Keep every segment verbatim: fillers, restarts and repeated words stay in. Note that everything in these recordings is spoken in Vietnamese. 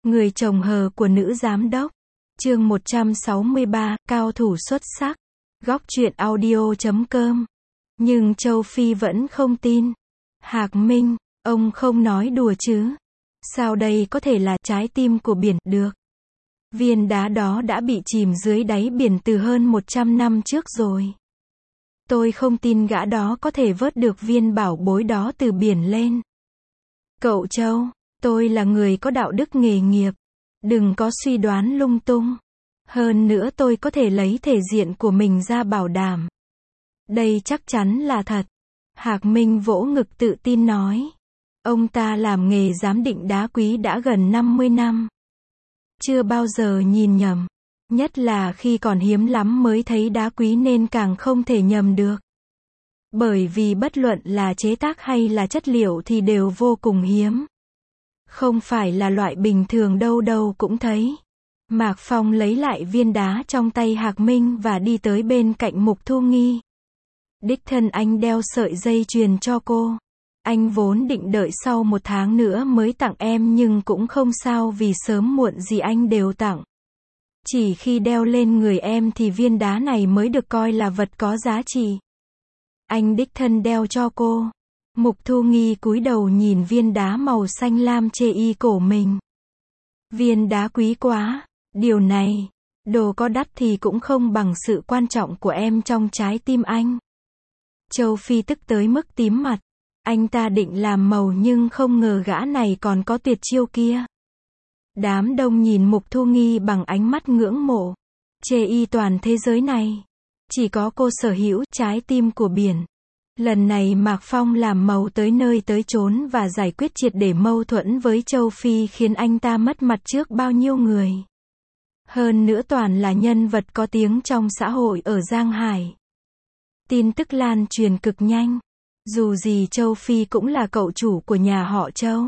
Người chồng hờ của nữ giám đốc. Chương một trăm sáu mươi ba, cao thủ xuất sắc. Góc truyện audio chấm com. Nhưng Châu Phi vẫn không tin. Hạc Minh, ông không nói đùa chứ? Sao đây có thể là trái tim của biển được? Viên đá đó đã bị chìm dưới đáy biển từ hơn một trăm năm trước rồi. Tôi không tin gã đó có thể vớt được viên bảo bối đó từ biển lên. Cậu Châu, tôi là người có đạo đức nghề nghiệp. Đừng có suy đoán lung tung. Hơn nữa tôi có thể lấy thể diện của mình ra bảo đảm. Đây chắc chắn là thật. Hạc Minh vỗ ngực tự tin nói. Ông ta làm nghề giám định đá quý đã gần năm mươi năm. Chưa bao giờ nhìn nhầm. Nhất là khi còn hiếm lắm mới thấy đá quý nên càng không thể nhầm được. Bởi vì bất luận là chế tác hay là chất liệu thì đều vô cùng hiếm. Không phải là loại bình thường đâu đâu cũng thấy. Mạc Phong lấy lại viên đá trong tay Hạc Minh và đi tới bên cạnh Mục Thu Nghi. Đích thân anh đeo sợi dây chuyền cho cô. Anh vốn định đợi sau một tháng nữa mới tặng em nhưng cũng không sao vì sớm muộn gì anh đều tặng. Chỉ khi đeo lên người em thì viên đá này mới được coi là vật có giá trị. Anh đích thân đeo cho cô. Mục Thu Nghi cúi đầu nhìn viên đá màu xanh lam chê y cổ mình. Viên đá quý quá. Điều này, đồ có đắt thì cũng không bằng sự quan trọng của em trong trái tim anh. Châu Phi tức tới mức tím mặt. Anh ta định làm màu nhưng không ngờ gã này còn có tuyệt chiêu kia. Đám đông nhìn Mục Thu Nghi bằng ánh mắt ngưỡng mộ. Chê y toàn thế giới này. Chỉ có cô sở hữu trái tim của biển. Lần này Mạc Phong làm màu tới nơi tới chốn và giải quyết triệt để mâu thuẫn với Châu Phi khiến anh ta mất mặt trước bao nhiêu người. Hơn nữa toàn là nhân vật có tiếng trong xã hội ở Giang Hải. Tin tức lan truyền cực nhanh. Dù gì Châu Phi cũng là cậu chủ của nhà họ Châu.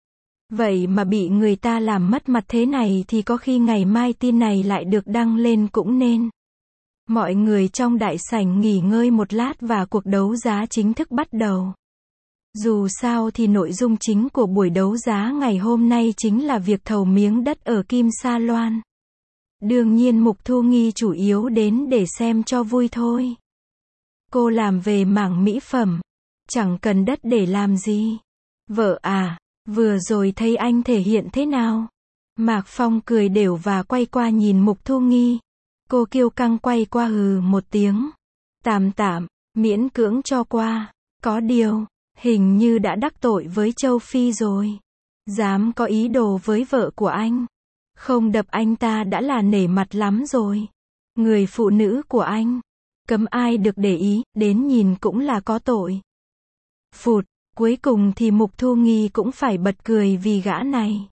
Vậy mà bị người ta làm mất mặt thế này thì có khi ngày mai tin này lại được đăng lên cũng nên. Mọi người trong đại sảnh nghỉ ngơi một lát và cuộc đấu giá chính thức bắt đầu. Dù sao thì nội dung chính của buổi đấu giá ngày hôm nay chính là việc thầu miếng đất ở Kim Sa Loan. Đương nhiên Mục Thu Nghi chủ yếu đến để xem cho vui thôi. Cô làm về mảng mỹ phẩm. Chẳng cần đất để làm gì. Vợ à, vừa rồi thấy anh thể hiện thế nào? Mạc Phong cười đều và quay qua nhìn Mục Thu Nghi. Cô kiêu căng quay qua hừ một tiếng. Tạm tạm, miễn cưỡng cho qua. Có điều, hình như đã đắc tội với Châu Phi rồi. Dám có ý đồ với vợ của anh. Không đập anh ta đã là nể mặt lắm rồi. Người phụ nữ của anh. Cấm ai được để ý, đến nhìn cũng là có tội. Phụt, cuối cùng thì Mục Thu Nghi cũng phải bật cười vì gã này.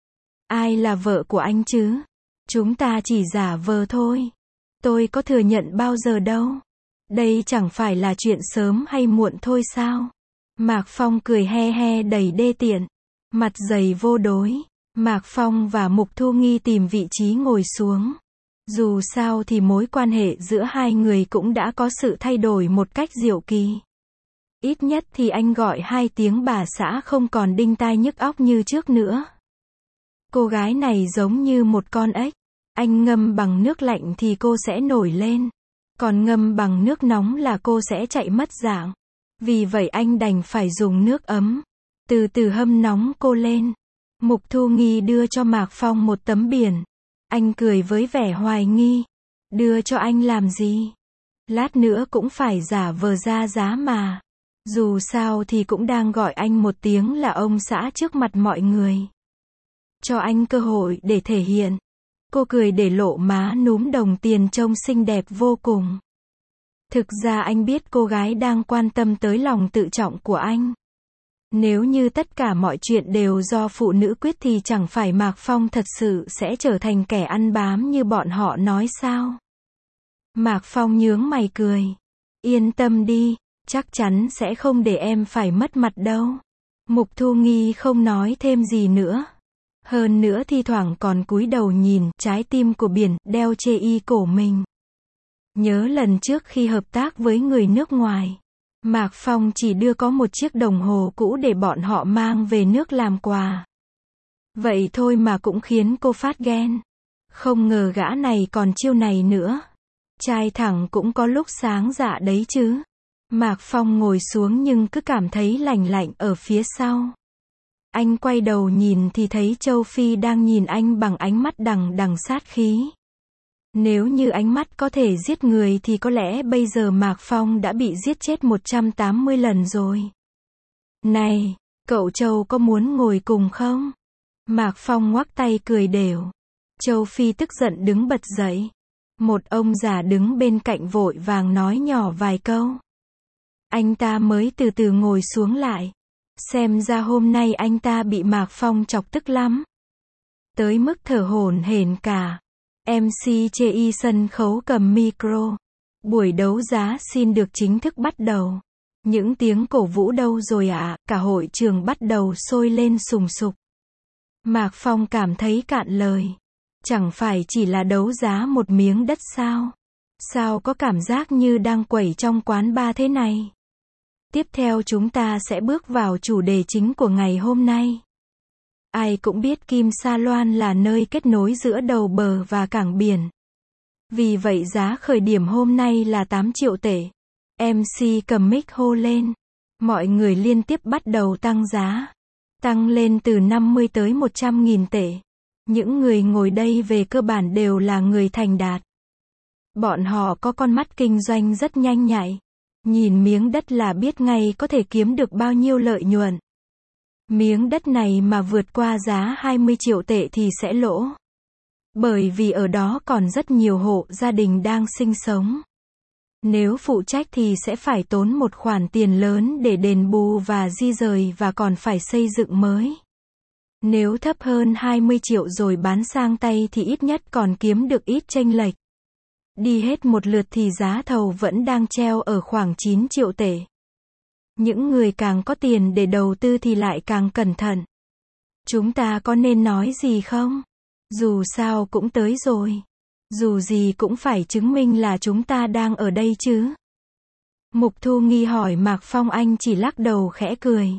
Ai là vợ của anh chứ? Chúng ta chỉ giả vờ thôi. Tôi có thừa nhận bao giờ đâu. Đây chẳng phải là chuyện sớm hay muộn thôi sao? Mạc Phong cười he he đầy đê tiện. Mặt dày vô đối. Mạc Phong và Mục Thu Nghi tìm vị trí ngồi xuống. Dù sao thì mối quan hệ giữa hai người cũng đã có sự thay đổi một cách diệu kỳ. Ít nhất thì anh gọi hai tiếng bà xã không còn đinh tai nhức óc như trước nữa. Cô gái này giống như một con ếch. Anh ngâm bằng nước lạnh thì cô sẽ nổi lên. Còn ngâm bằng nước nóng là cô sẽ chạy mất dạng. Vì vậy anh đành phải dùng nước ấm. Từ từ hâm nóng cô lên. Mục Thu Nghi đưa cho Mạc Phong một tấm biển. Anh cười với vẻ hoài nghi. Đưa cho anh làm gì? Lát nữa cũng phải giả vờ ra giá mà. Dù sao thì cũng đang gọi anh một tiếng là ông xã trước mặt mọi người. Cho anh cơ hội để thể hiện. Cô cười để lộ má núm đồng tiền trông xinh đẹp vô cùng. Thực ra anh biết cô gái đang quan tâm tới lòng tự trọng của anh. Nếu như tất cả mọi chuyện đều do phụ nữ quyết thì chẳng phải Mạc Phong thật sự sẽ trở thành kẻ ăn bám như bọn họ nói sao? Mạc Phong nhướng mày cười. Yên tâm đi, chắc chắn sẽ không để em phải mất mặt đâu. Mục Thu Nghi không nói thêm gì nữa. Hơn nữa thi thoảng còn cúi đầu nhìn trái tim của biển đeo chê y cổ mình. Nhớ lần trước khi hợp tác với người nước ngoài, Mạc Phong chỉ đưa có một chiếc đồng hồ cũ để bọn họ mang về nước làm quà. Vậy thôi mà cũng khiến cô phát ghen. Không ngờ gã này còn chiêu này nữa. Trai thẳng cũng có lúc sáng dạ đấy chứ. Mạc Phong ngồi xuống nhưng cứ cảm thấy lạnh lạnh ở phía sau. Anh quay đầu nhìn thì thấy Châu Phi đang nhìn anh bằng ánh mắt đằng đằng sát khí. Nếu như ánh mắt có thể giết người thì có lẽ bây giờ Mạc Phong đã bị giết chết một trăm tám mươi lần rồi. Này, cậu Châu có muốn ngồi cùng không? Mạc Phong ngoắc tay cười đều. Châu Phi tức giận đứng bật dậy. Một ông già đứng bên cạnh vội vàng nói nhỏ vài câu. Anh ta mới từ từ ngồi xuống lại. Xem ra hôm nay anh ta bị Mạc Phong chọc tức lắm. Tới mức thở hổn hển cả. em xê chê y sân khấu cầm micro. Buổi đấu giá xin được chính thức bắt đầu. Những tiếng cổ vũ đâu rồi ạ, à? Cả hội trường bắt đầu sôi lên sùng sục. Mạc Phong cảm thấy cạn lời. Chẳng phải chỉ là đấu giá một miếng đất sao? Sao có cảm giác như đang quẩy trong quán bar thế này? Tiếp theo chúng ta sẽ bước vào chủ đề chính của ngày hôm nay. Ai cũng biết Kim Sa Loan là nơi kết nối giữa đầu bờ và cảng biển. Vì vậy giá khởi điểm hôm nay là tám triệu tệ. em xê cầm mic hô lên. Mọi người liên tiếp bắt đầu tăng giá. Tăng lên từ năm mươi tới một trăm nghìn tệ. Những người ngồi đây về cơ bản đều là người thành đạt. Bọn họ có con mắt kinh doanh rất nhanh nhạy. Nhìn miếng đất là biết ngay có thể kiếm được bao nhiêu lợi nhuận. Miếng đất này mà vượt qua giá hai mươi triệu tệ thì sẽ lỗ. Bởi vì ở đó còn rất nhiều hộ gia đình đang sinh sống. Nếu phụ trách thì sẽ phải tốn một khoản tiền lớn để đền bù và di rời và còn phải xây dựng mới. Nếu thấp hơn hai mươi triệu rồi bán sang tay thì ít nhất còn kiếm được ít chênh lệch. Đi hết một lượt thì giá thầu vẫn đang treo ở khoảng chín triệu tệ. Những người càng có tiền để đầu tư thì lại càng cẩn thận. Chúng ta có nên nói gì không? Dù sao cũng tới rồi. Dù gì cũng phải chứng minh là chúng ta đang ở đây chứ. Mục Thu Nghi hỏi Mạc Phong, anh chỉ lắc đầu khẽ cười.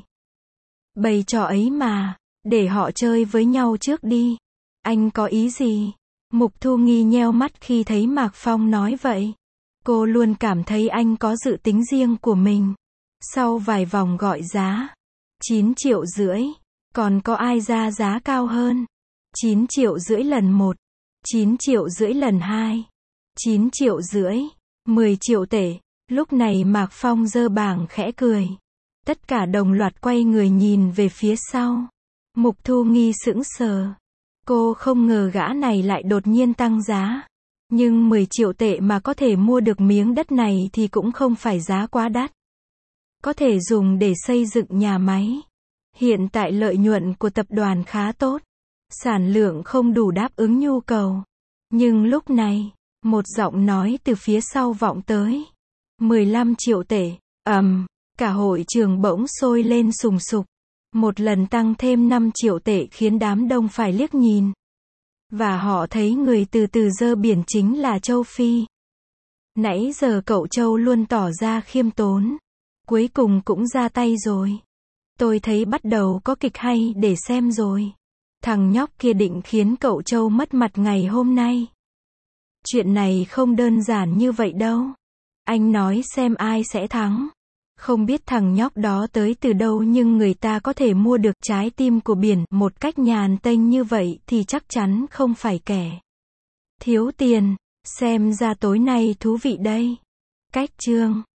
Bày trò ấy mà, để họ chơi với nhau trước đi. Anh có ý gì? Mục Thu Nghi nheo mắt khi thấy Mạc Phong nói vậy. Cô luôn cảm thấy anh có dự tính riêng của mình. Sau vài vòng gọi giá, chín triệu rưỡi, còn có ai ra giá cao hơn? chín triệu rưỡi lần một, chín triệu rưỡi lần hai, chín triệu rưỡi, mười triệu tệ. Lúc này Mạc Phong giơ bảng khẽ cười. Tất cả đồng loạt quay người nhìn về phía sau. Mục Thu Nghi sững sờ. Cô không ngờ gã này lại đột nhiên tăng giá. Nhưng mười triệu tệ mà có thể mua được miếng đất này thì cũng không phải giá quá đắt. Có thể dùng để xây dựng nhà máy. Hiện tại lợi nhuận của tập đoàn khá tốt. Sản lượng không đủ đáp ứng nhu cầu. Nhưng lúc này, một giọng nói từ phía sau vọng tới. mười lăm triệu tệ. Ầm, um, cả hội trường bỗng sôi lên sùng sục. Một lần tăng thêm năm triệu tệ khiến đám đông phải liếc nhìn. Và họ thấy người từ từ giơ biển chính là Châu Phi. Nãy giờ cậu Châu luôn tỏ ra khiêm tốn. Cuối cùng cũng ra tay rồi. Tôi thấy bắt đầu có kịch hay để xem rồi. Thằng nhóc kia định khiến cậu Châu mất mặt ngày hôm nay. Chuyện này không đơn giản như vậy đâu. Anh nói xem ai sẽ thắng. Không biết thằng nhóc đó tới từ đâu nhưng người ta có thể mua được trái tim của biển một cách nhàn tênh như vậy thì chắc chắn không phải kẻ thiếu tiền. Xem ra tối nay thú vị đây. Cách chương